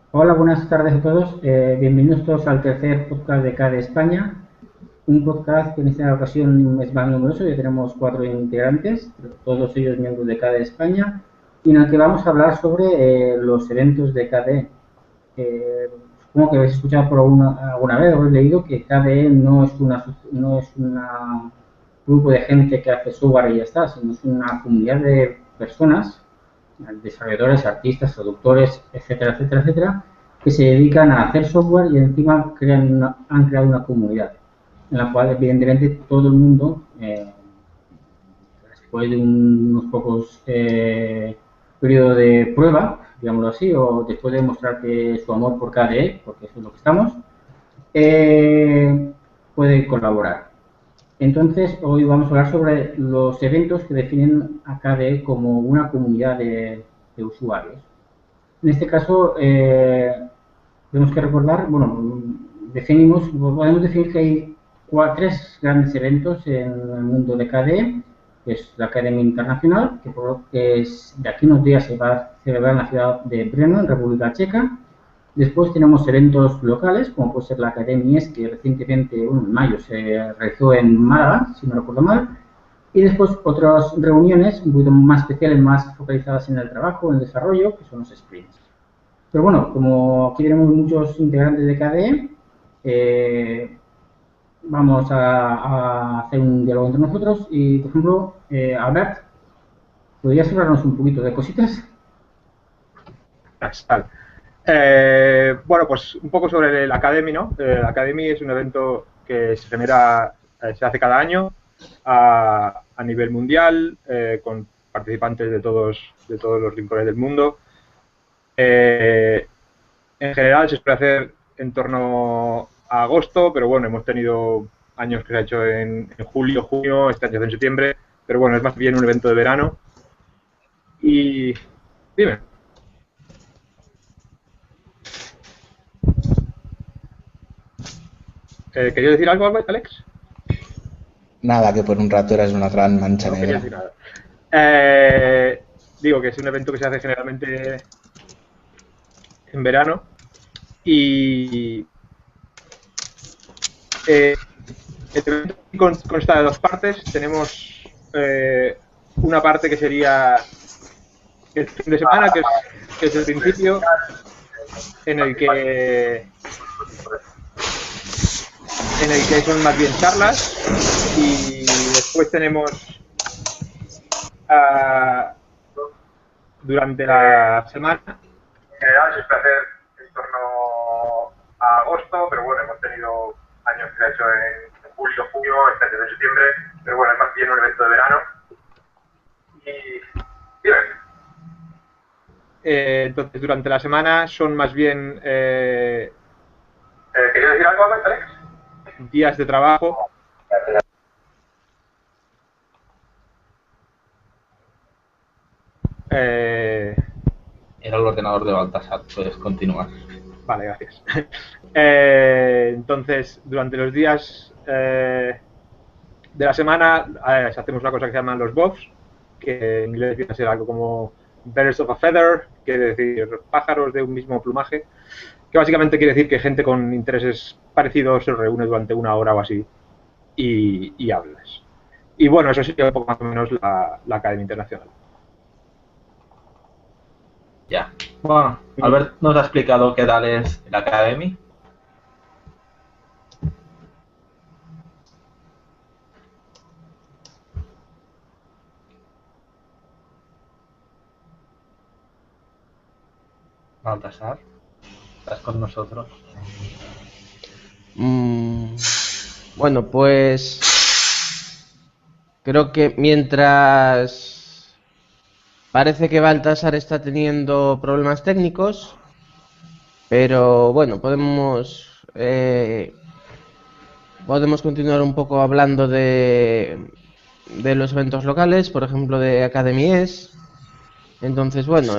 Hola, buenas tardes a todos. Bienvenidos todos al tercer podcast de CADE España. Un podcast que en esta ocasión es más numeroso, ya tenemos 4 integrantes, todos ellos miembros de CADE España, y en el que vamos a hablar sobre los eventos de CADE. Supongo que habéis escuchado por alguna vez o habéis leído que CADE no es un grupo de gente que hace software y ya está, sino es una comunidad de personas, desarrolladores, artistas, traductores, etcétera, etcétera, etcétera, que se dedican a hacer software y encima han creado una comunidad en la cual evidentemente todo el mundo, después de unos pocos periodos de prueba, digámoslo así, o después de demostrar que su amor por KDE, porque eso es lo que estamos, puede colaborar. Entonces, hoy vamos a hablar sobre los eventos que definen a KDE como una comunidad de usuarios. En este caso, tenemos que recordar, bueno, podemos decir que hay tres grandes eventos en el mundo de KDE, que es la Academia Internacional, que es de aquí unos días se va a celebrar en la ciudad de Brno, en República Checa. Después tenemos eventos locales, como puede ser la Academia ES, que recientemente, bueno, en mayo, se realizó en Málaga, si no recuerdo mal. Y después otras reuniones un poquito más especiales, más focalizadas en el trabajo, en el desarrollo, que son los sprints. Pero bueno, como aquí tenemos muchos integrantes de KDE, vamos a hacer un diálogo entre nosotros y, por ejemplo, Albert, ¿podrías hablarnos un poquito de cositas? Tal. Bueno, pues un poco sobre el Academy, ¿no? El Academy es un evento que se genera, se hace cada año a nivel mundial, con participantes de todos los rincones del mundo. En general se suele hacer en torno a agosto, pero bueno, hemos tenido años que se ha hecho en julio, junio, este año en septiembre, pero bueno, es más bien un evento de verano. Y dime. ¿Querías decir algo, Alex? Nada, que por un rato eras una gran mancha No quería negra. decir nada. Digo que es un evento que se hace generalmente en verano y el evento consta de dos partes. Tenemos una parte que sería el fin de semana, que es el principio, en el que son más bien charlas, y después tenemos durante la semana. En general se suele hacer en torno a agosto, pero bueno, hemos tenido años que se ha hecho en julio, junio, este año en septiembre, pero bueno, es más bien un evento de verano. Y dime. Entonces, durante la semana son más bien ¿querías decir algo, Alex? Días de trabajo. Era el ordenador de Baltasar, puedes continuar. Vale, gracias. Entonces, durante los días de la semana hacemos una cosa que se llaman los BOFs, que en inglés viene a ser algo como Birds of a Feather, quiere decir pájaros de un mismo plumaje, que básicamente quiere decir que gente con intereses parecidos se reúne durante una hora o así y hablas. Y bueno, eso sería un poco más o menos la Academia Internacional. Ya. Bueno, Albert nos ha explicado qué tal es el Academy. Baltasar, ¿estás con nosotros? Bueno, pues creo que mientras parece que Baltasar está teniendo problemas técnicos, pero bueno, podemos continuar un poco hablando de los eventos locales, por ejemplo de Academies. Entonces, bueno,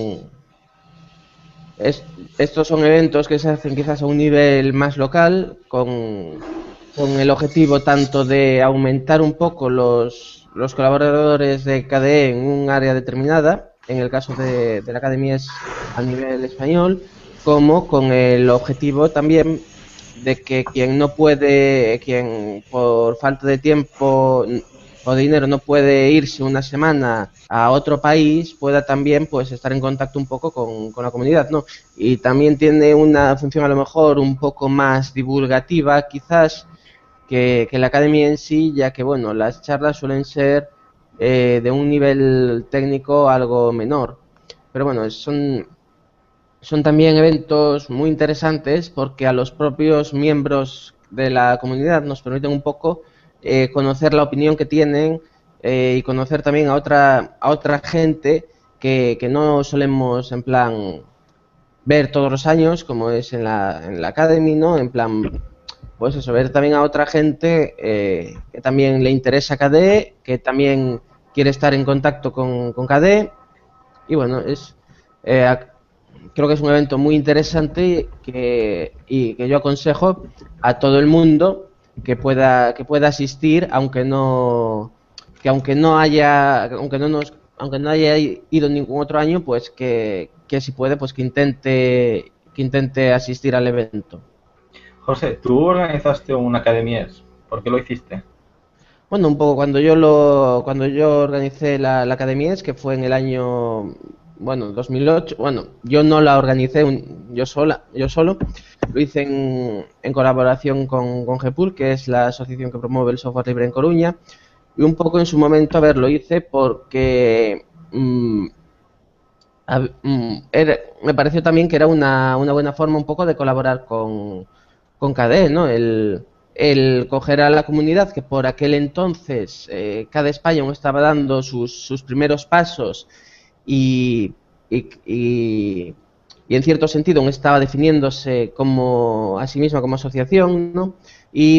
estos son eventos que se hacen quizás a un nivel más local, con el objetivo tanto de aumentar un poco los colaboradores de KDE en un área determinada, en el caso de la Academia es a nivel español, como con el objetivo también de que quien no puede, quien por falta de tiempo o dinero no puede irse una semana a otro país, pueda también pues estar en contacto un poco con la comunidad, ¿no? Y también tiene una función a lo mejor un poco más divulgativa quizás que la academia en sí, ya que bueno, las charlas suelen ser de un nivel técnico algo menor. Pero bueno, son también eventos muy interesantes porque a los propios miembros de la comunidad nos permiten un poco conocer la opinión que tienen y conocer también a otra gente que no solemos en plan ver todos los años, como es en la Academy, ¿no? En plan, pues eso, ver también a otra gente que también le interesa KDE, que también quiere estar en contacto con KDE. Y bueno, eh, creo que es un evento muy interesante y que yo aconsejo a todo el mundo que pueda asistir, aunque no haya ido ningún otro año, pues que si puede, pues que intente asistir al evento. José, tú organizaste una academia. ¿Por qué lo hiciste? Bueno, un poco cuando yo organicé la Academia que fue en el año, bueno, 2008. Bueno, yo no la organicé yo solo, lo hice en colaboración con GEPUL, que es la asociación que promueve el software libre en Coruña, y un poco en su momento, a ver, lo hice porque me pareció también que era una buena forma un poco de colaborar con KDE, ¿no? El coger a la comunidad que por aquel entonces KDE España aún estaba dando sus primeros pasos y, y, y, y en cierto sentido aún estaba definiéndose como a sí misma como asociación, ¿no? Y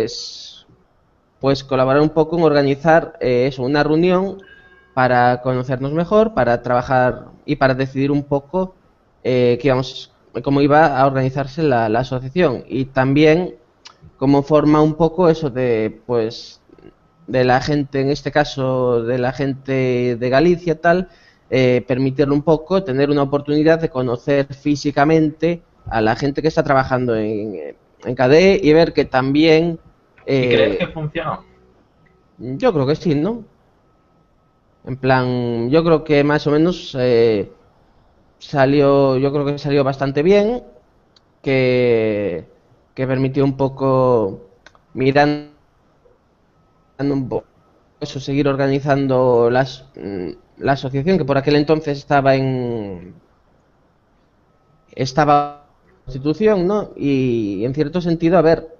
pues colaborar un poco en organizar eso, una reunión para conocernos mejor, para trabajar y para decidir un poco cómo iba a organizarse la asociación y también cómo forma un poco eso de pues de la gente, en este caso de la gente de Galicia tal, permitirle un poco tener una oportunidad de conocer físicamente a la gente que está trabajando en KDE y ver que también ¿Y crees que funcionó? yo creo que sí, ¿no? En plan, yo creo que más o menos yo creo que salió bastante bien, que, que permitió un poco mirando un poco eso, seguir organizando la asociación, que por aquel entonces estaba en constitución, ¿no? Y en cierto sentido, a ver,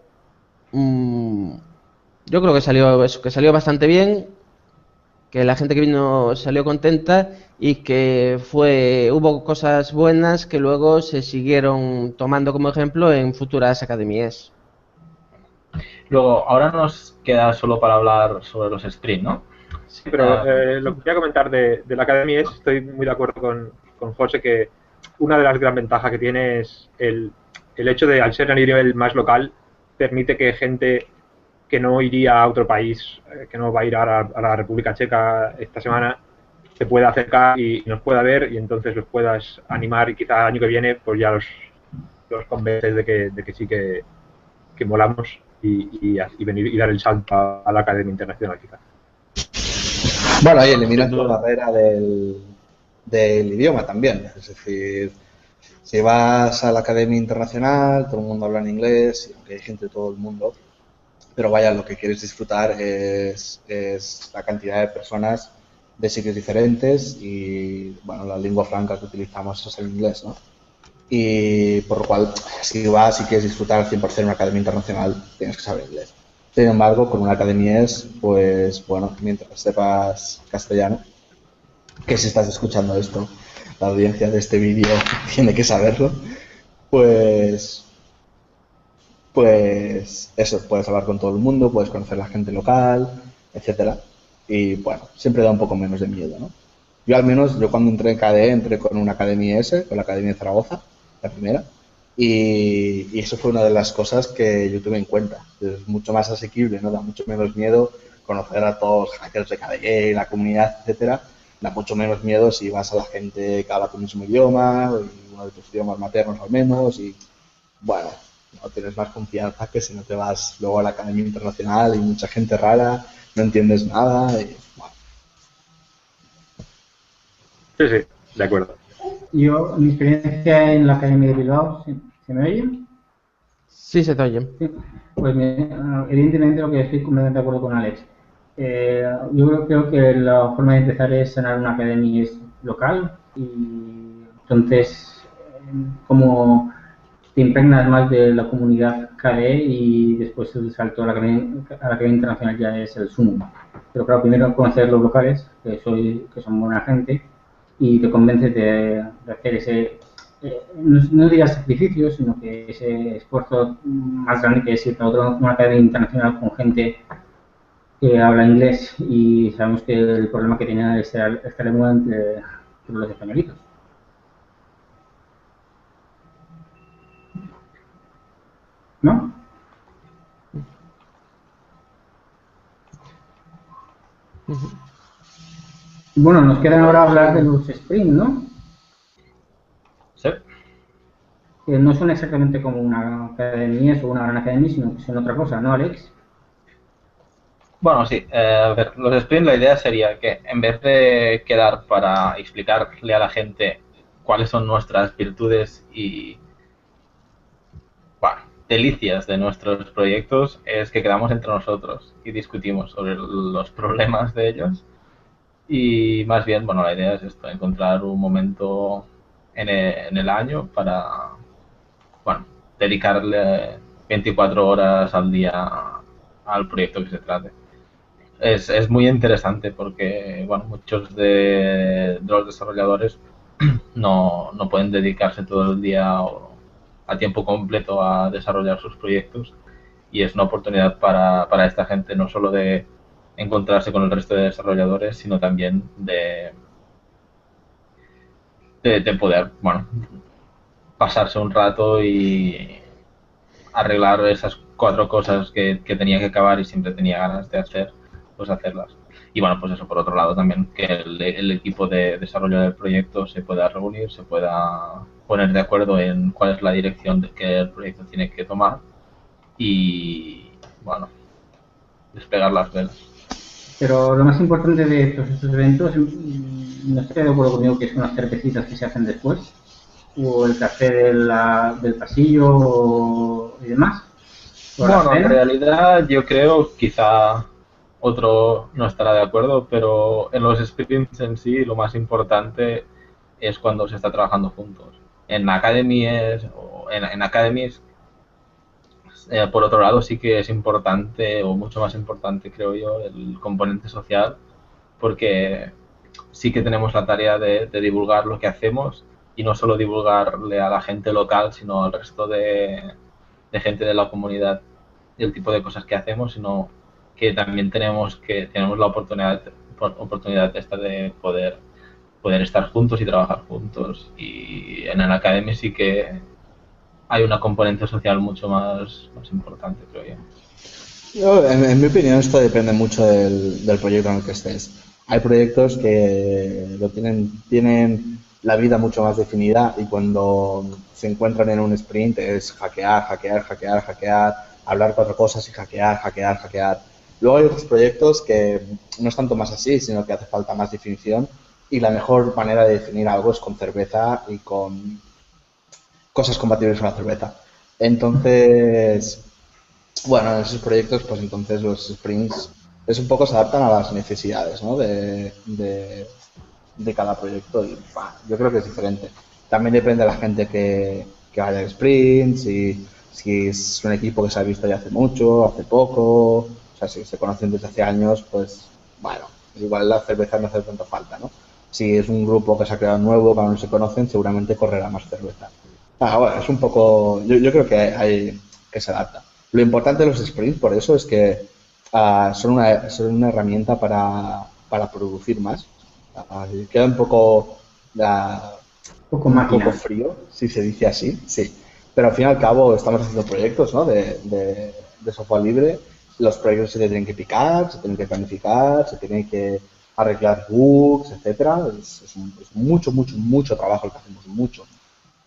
yo creo que salió eso, que salió bastante bien, que la gente que vino salió contenta y que hubo cosas buenas que luego se siguieron tomando como ejemplo en futuras academias. Luego, ahora nos queda solo para hablar sobre los streams, ¿no? Sí, pero lo que quería comentar de la academia estoy muy de acuerdo con José, que una de las gran ventajas que tiene es el hecho de, al ser a nivel más local, permite que gente que no iría a otro país, que no va a ir a la República Checa esta semana, se pueda acercar y nos pueda ver y entonces los puedas animar y quizá el año que viene pues ya los convences de que sí que molamos y venir y dar el salto a la Academia Internacional quizá. Bueno, y eliminas la barrera del idioma también. Es decir, si vas a la Academia Internacional, todo el mundo habla en inglés, y aunque hay gente de todo el mundo, pero vaya, lo que quieres disfrutar es la cantidad de personas de sitios diferentes y, bueno, la lengua franca que utilizamos es el inglés, ¿no? Y por lo cual, si quieres disfrutar al 100% una academia internacional, tienes que saber inglés. Sin embargo, con una academia pues bueno, mientras sepas castellano, que si estás escuchando esto, la audiencia de este vídeo tiene que saberlo, pues eso, puedes hablar con todo el mundo, puedes conocer a la gente local, etcétera. Y bueno, siempre da un poco menos de miedo, ¿no? Yo cuando entré en KDE, entré con una academia con la Academia de Zaragoza, la primera, y eso fue una de las cosas que yo tuve en cuenta. Es mucho más asequible, ¿no? Da mucho menos miedo conocer a todos los hackers de KDE, la comunidad, etcétera. Da mucho menos miedo si vas a la gente que habla tu mismo idioma uno de tus idiomas maternos al menos, y bueno, no tienes más confianza que si no te vas luego a la Academia Internacional y mucha gente rara, no entiendes nada, y bueno. Sí, sí, de acuerdo. Yo, mi experiencia en la Academia de Bilbao, ¿se me oye? Sí, se te oye. Sí. Pues evidentemente lo que estoy completamente de acuerdo con Alex. Yo creo que la forma de empezar es sanar una academia es local y entonces como te impregnas más de la comunidad KDE y después el salto a la academia internacional ya es el sumo. Pero claro, primero conocer los locales, que son buena gente, y te convences de hacer ese, no diría sacrificio, sino que ese esfuerzo más grande que es ir a una academia internacional con gente que habla inglés y sabemos que el problema que tiene esta lengua entre los españolitos. ¿No? Bueno, nos quedan ahora hablar de los Spring, ¿no? Sí. Que no son exactamente como una academia o una gran academia, sino que son otra cosa, ¿no, Alex? Bueno, sí. A ver, los sprints, la idea sería que en vez de quedar para explicarle a la gente cuáles son nuestras virtudes y, bueno, delicias de nuestros proyectos, es que quedamos entre nosotros y discutimos sobre los problemas de ellos. Y más bien, bueno, la idea es esto, encontrar un momento en el año para, bueno, dedicarle 24 horas al día al proyecto que se trate. Es muy interesante porque, bueno, muchos de los desarrolladores no pueden dedicarse todo el día o a tiempo completo a desarrollar sus proyectos y es una oportunidad para esta gente no solo de encontrarse con el resto de desarrolladores, sino también de poder, bueno, pasarse un rato y arreglar esas 4 cosas que tenía que acabar y siempre tenía ganas de hacer, pues hacerlas. Y bueno, pues eso, por otro lado también, que el equipo de desarrollo del proyecto se pueda reunir, se pueda poner de acuerdo en cuál es la dirección que el proyecto tiene que tomar y, bueno, despegar las velas. Pero lo más importante de todos estos eventos, no estoy de acuerdo conmigo que son las cervecitas que se hacen después, o el café del pasillo y demás. Bueno, en realidad yo creo, quizá otro no estará de acuerdo, pero en los sprints en sí lo más importante es cuando se está trabajando juntos. En academies o en academies, por otro lado, sí que es importante o mucho más importante, creo yo, el componente social, porque sí que tenemos la tarea de divulgar lo que hacemos y no solo divulgarle a la gente local, sino al resto de gente de la comunidad y el tipo de cosas que hacemos, sino que también tenemos la oportunidad esta de poder estar juntos y trabajar juntos. Y en la academia sí que hay una componente social mucho más importante, creo yo. En mi opinión, esto depende mucho del proyecto en el que estés. Hay proyectos que tienen la vida mucho más definida y cuando se encuentran en un sprint es hackear, hackear, hackear, hackear, hablar 4 cosas y hackear, hackear, hackear. Luego hay otros proyectos que no es tanto más así, sino que hace falta más definición y la mejor manera de definir algo es con cerveza y con cosas compatibles con la cerveza. Entonces, bueno, en esos proyectos, pues entonces los sprints es un poco se adaptan a las necesidades, ¿no? de cada proyecto y yo creo que es diferente. También depende de la gente que vaya al sprint, si es un equipo que se ha visto ya hace mucho, hace poco, o sea, si se conocen desde hace años, pues bueno, igual la cerveza no hace tanta falta, ¿no? Si es un grupo que se ha creado nuevo, que aún no se conocen, seguramente correrá más cerveza. Bueno, es un poco, yo creo que hay que se adapta. Lo importante de los sprints, por eso, es que son una herramienta para producir más. Queda un poco, un poco frío, si se dice así, sí. Pero al fin y al cabo estamos haciendo proyectos, ¿no? de software libre. Los proyectos se tienen que picar, se tienen que planificar, se tienen que arreglar bugs, etcétera. Es mucho, mucho, mucho trabajo el que hacemos, mucho.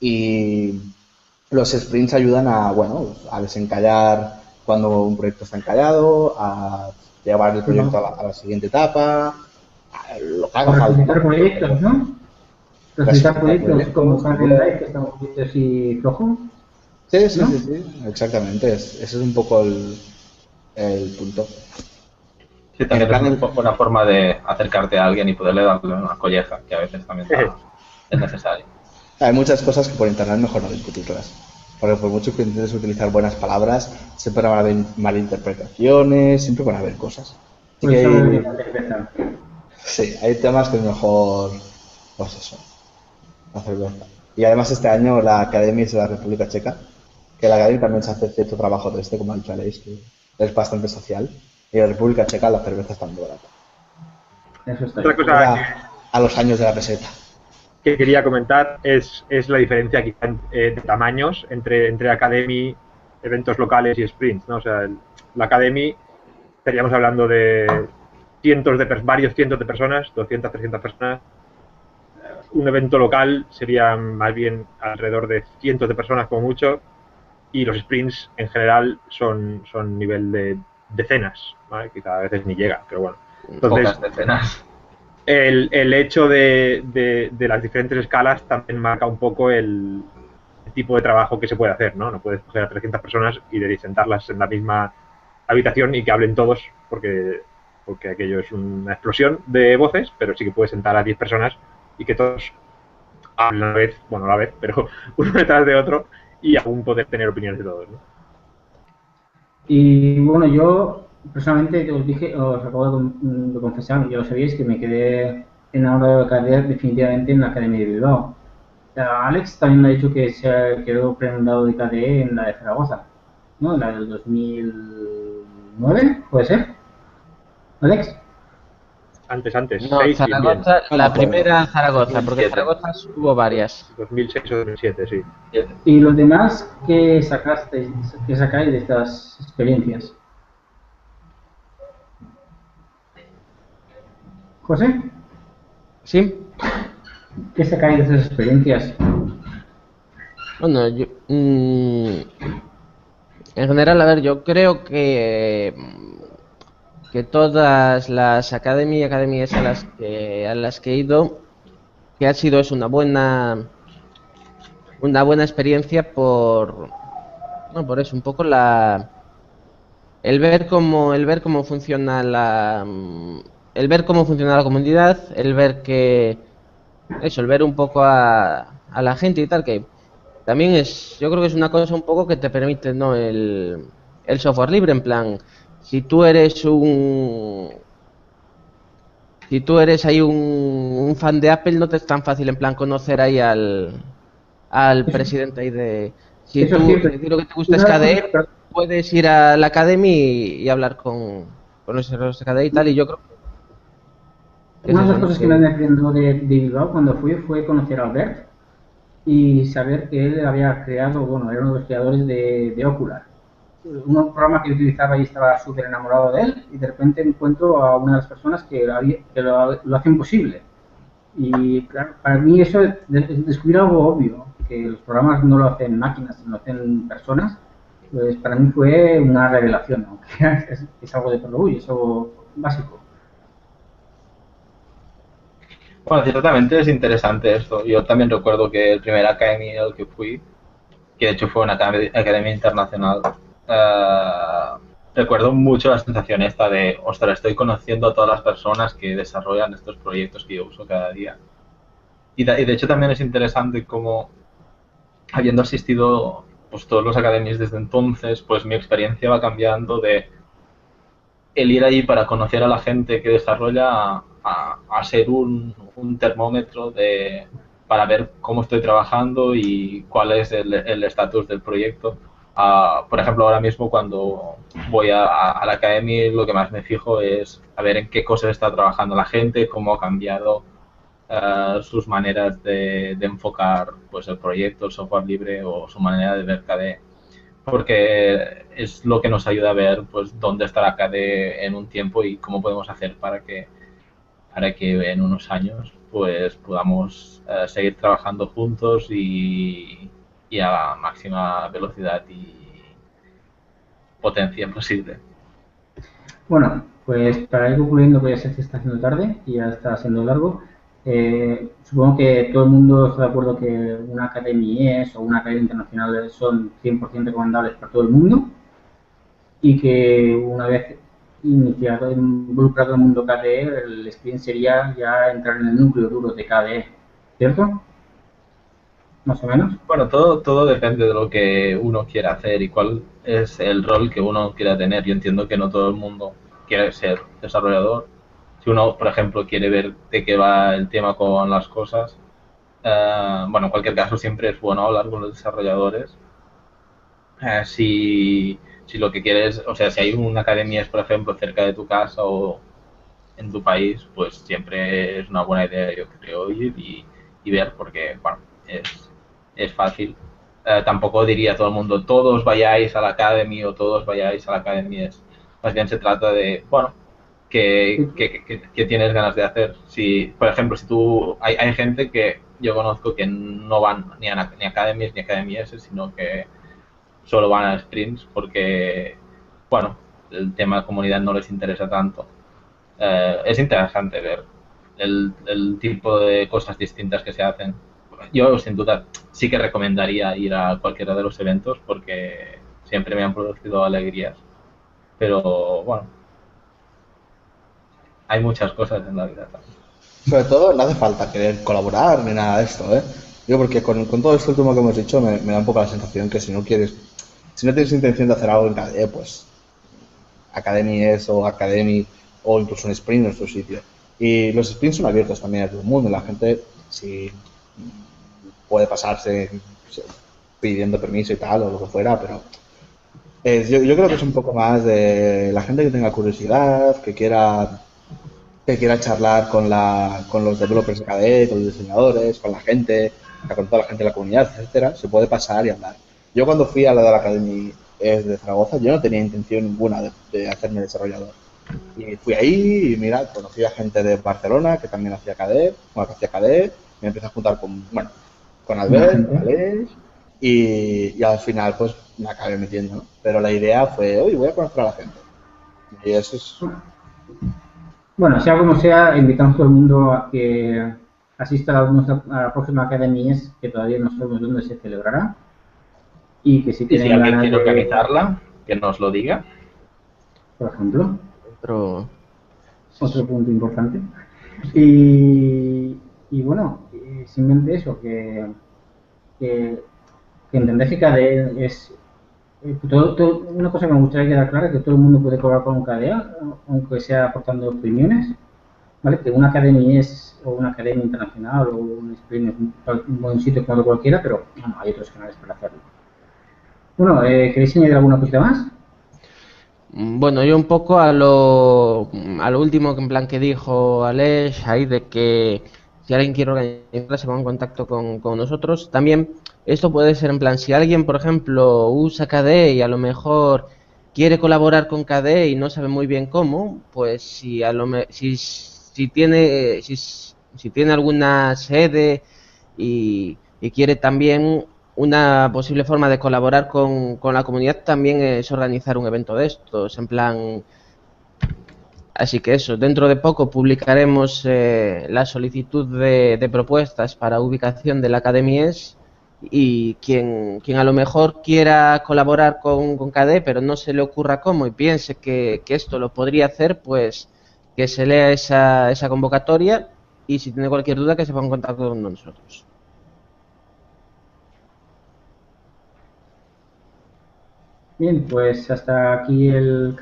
Y los sprints ayudan a, bueno, a desencallar cuando un proyecto está encallado, a llevar el proyecto a la siguiente etapa, a lo que haga Para falta, resucitar ¿no? proyectos, ¿no? Resucitar Resucitar proyectos como proyectos, Hagen Life, que estamos viendo así flojo. sí, sí, ¿No? sí, sí, exactamente. Ese es un poco el punto. Sí, también En es plan, una buena forma de acercarte a alguien y poderle darle una colleja, que a veces también es necesario. hay muchas cosas que por internet mejor no discutirlas. Porque por mucho que intentes utilizar buenas palabras, siempre van a haber malinterpretaciones, siempre van a haber cosas. Así Por que eso hay, de la cerveza. sí, hay temas que es mejor, pues eso, no hacerlo. Y además este año la Academia es de la República Checa, que la Academia también se hace cierto trabajo de como ha dicho Aleix, que es bastante social. Y en la República Checa la cerveza está muy barata. Eso está Otra bien. cosa A los años de la peseta. que quería comentar es la diferencia quizá de tamaños entre Academy, eventos locales y sprints, ¿no? O sea, la Academy estaríamos hablando de varios cientos de personas, 200, 300 personas. Un evento local sería más bien alrededor de cientos de personas como mucho, y los sprints en general son nivel de decenas, ¿vale? Quizá a veces ni llega, pero bueno. Entonces, Pocas decenas. el hecho de las diferentes escalas también marca un poco el tipo de trabajo que se puede hacer, ¿no? No puedes coger a 300 personas y sentarlas en la misma habitación y que hablen todos, porque aquello es una explosión de voces, pero sí que puedes sentar a 10 personas y que todos hablen a la vez, bueno, a la vez, pero uno detrás de otro, y aún poder tener opiniones de todos, ¿no? Y bueno, yo personalmente os dije, os acabo de confesar, ya lo sabíais, que me quedé enamorado de caer definitivamente en la Academia de Bilbao. Alex también me ha dicho que se quedó prendado de KDE en la de Zaragoza, ¿no? La del 2009, ¿puede ser? ¿Alex? Antes, No, 6 bien, bien. Zaragoza, No me la acuerdo. primera Zaragoza, porque 2007. Zaragoza hubo varias. 2006 o 2007, sí. ¿Y los demás qué sacasteis, qué sacáis de estas experiencias? ¿José? ¿Sí? ¿Qué sacáis de esas experiencias? Bueno, en general, a ver, yo creo que todas las academias a las que he ido, que ha sido es una buena experiencia no, por eso, un poco el ver cómo funciona el ver cómo funciona la comunidad, el ver un poco a la gente y tal, que también yo creo que es una cosa un poco que te permite, ¿no? El software libre, en plan, si tú eres si tú eres ahí un fan de Apple, no te es tan fácil en plan conocer ahí al Eso, presidente ahí de... eso es cierto. Si a ti lo que te gusta es Una de las cosas, KDE, puedes ir a la Academy y hablar con los de KDE y tal, y yo creo que es una de eso, las ¿no? cosas que me aprendió de Bilbao cuando fui fue conocer a Albert y saber que él había creado, bueno, era uno de los creadores de Ocular. Un programa que utilizaba y estaba súper enamorado de él y de repente encuentro a una de las personas que lo hacen posible. Y claro, para mí eso es descubrir algo obvio, que los programas no lo hacen máquinas, lo hacen personas, pues para mí fue una revelación, ¿no? Es algo de perogrullo, es algo básico. Bueno, ciertamente es interesante esto. Yo también recuerdo que el primer Academy al que fui, que de hecho fue una academia internacional, eh, recuerdo mucho la sensación esta de, ostras, estoy conociendo a todas las personas que desarrollan estos proyectos que yo uso cada día. Y de hecho también es interesante como, habiendo asistido pues todos los academias desde entonces, pues mi experiencia va cambiando de el ir allí para conocer a la gente que desarrolla a ser un termómetro para ver cómo estoy trabajando y cuál es el estatus del proyecto. Por ejemplo, ahora mismo cuando voy a la academia, lo que más me fijo es a ver en qué cosas está trabajando la gente, cómo ha cambiado sus maneras de enfocar pues el proyecto, el software libre o su manera de ver KDE, porque es lo que nos ayuda a ver pues dónde estará KDE en un tiempo y cómo podemos hacer para que en unos años pues podamos seguir trabajando juntos y a la máxima velocidad y potencia posible. Bueno, pues para ir concluyendo, que ya se está haciendo tarde y ya está siendo largo, supongo que todo el mundo está de acuerdo que una academia IES o una academia internacional son 100% recomendables para todo el mundo y que una vez iniciado, involucrado en el mundo KDE, el sprint sería ya entrar en el núcleo duro de KDE, ¿cierto? Más o menos. Bueno, todo depende de lo que uno quiera hacer y cuál es el rol que uno quiera tener. Yo entiendo que no todo el mundo quiere ser desarrollador. Si uno, por ejemplo, quiere ver de qué va el tema con las cosas, bueno, en cualquier caso siempre es bueno hablar con los desarrolladores. Si lo que quieres, o sea, si hay una academia, por ejemplo, cerca de tu casa o en tu país, pues siempre es una buena idea, yo creo, ir y ver, porque, bueno, es fácil. Tampoco diría a todo el mundo, todos vayáis a la academy o todos vayáis a la academy. Más bien se trata de, bueno, ¿qué tienes ganas de hacer? Si, por ejemplo, si tú, hay gente que yo conozco que no van ni a academies ni a academias, sino que solo van a sprints porque, bueno, el tema de comunidad no les interesa tanto. Es interesante ver el tipo de cosas distintas que se hacen. Yo, sin duda, sí que recomendaría ir a cualquiera de los eventos porque siempre me han producido alegrías. Pero, bueno, hay muchas cosas en la vida también. Sobre todo, no hace falta querer colaborar ni nada de esto, ¿eh? Yo porque con todo esto último que hemos dicho me da un poco la sensación que si no tienes intención de hacer algo en KDE, pues Academy es o Academy o incluso un sprint en nuestro sitio. Y los sprints son abiertos también a todo el mundo. La gente, si puede pasarse pidiendo permiso y tal o lo que fuera, pero yo creo que es un poco más de la gente que tenga curiosidad, que quiera charlar con los developers de KDE, con los diseñadores, con la gente, con toda la gente de la comunidad, etcétera, se puede pasar y hablar. Yo cuando fui a la de la Academy de Zaragoza, yo no tenía intención ninguna de hacerme desarrollador. Y fui ahí y mira, conocí a gente de Barcelona que también hacía KDE, bueno, que hacía KDE, me empecé a juntar con Albert, con Alex, y al final pues me acabé metiendo, ¿no? Pero la idea fue, oye, voy a conocer a la gente. Y eso es... Bueno, sea como sea, invitamos a todo el mundo a que asista a la próxima Academia, que todavía no sabemos dónde se celebrará. Y que si Y tienen si alguien ganas quiere de, organizarla, que nos lo diga. por ejemplo, Otro... otro punto importante. Y bueno, simplemente eso, que entendáis que KDE es... una cosa que me gustaría quedar clara es que todo el mundo puede cobrar con un KDE, aunque sea aportando opiniones, ¿vale? Que una academia o una academia internacional o un sprint es un buen sitio como cualquiera, pero bueno, hay otros canales para hacerlo. Bueno, ¿queréis añadir alguna cosita más? Bueno, yo un poco a lo último que en plan que dijo Aleix, ahí de que si alguien quiere organizar se ponga en contacto con nosotros. También esto puede ser en plan, si alguien, por ejemplo, usa KDE y a lo mejor quiere colaborar con KDE y no sabe muy bien cómo, pues si tiene alguna sede y quiere también una posible forma de colaborar con la comunidad también es organizar un evento de estos, en plan... Así que eso, dentro de poco publicaremos la solicitud de propuestas para ubicación de la Academia y quien a lo mejor quiera colaborar con KDE pero no se le ocurra cómo y piense que esto lo podría hacer, pues que se lea esa convocatoria y si tiene cualquier duda que se ponga en contacto con nosotros. Bien, pues hasta aquí el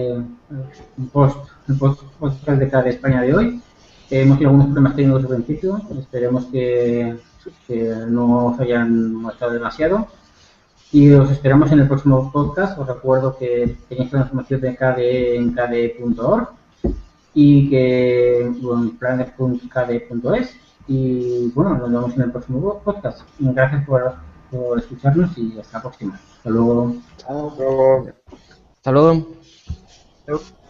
podcast de KDE España de hoy. Hemos tenido algunos problemas técnicos al principio, esperemos que no os hayan molestado demasiado. Y os esperamos en el próximo podcast. Os recuerdo que tenéis toda la información de KDE en kde.org y que en planet.kde.es. Y bueno, nos vemos en el próximo podcast. Gracias por escucharnos y hasta la próxima. Hasta luego. Chao. Hasta luego. Chao.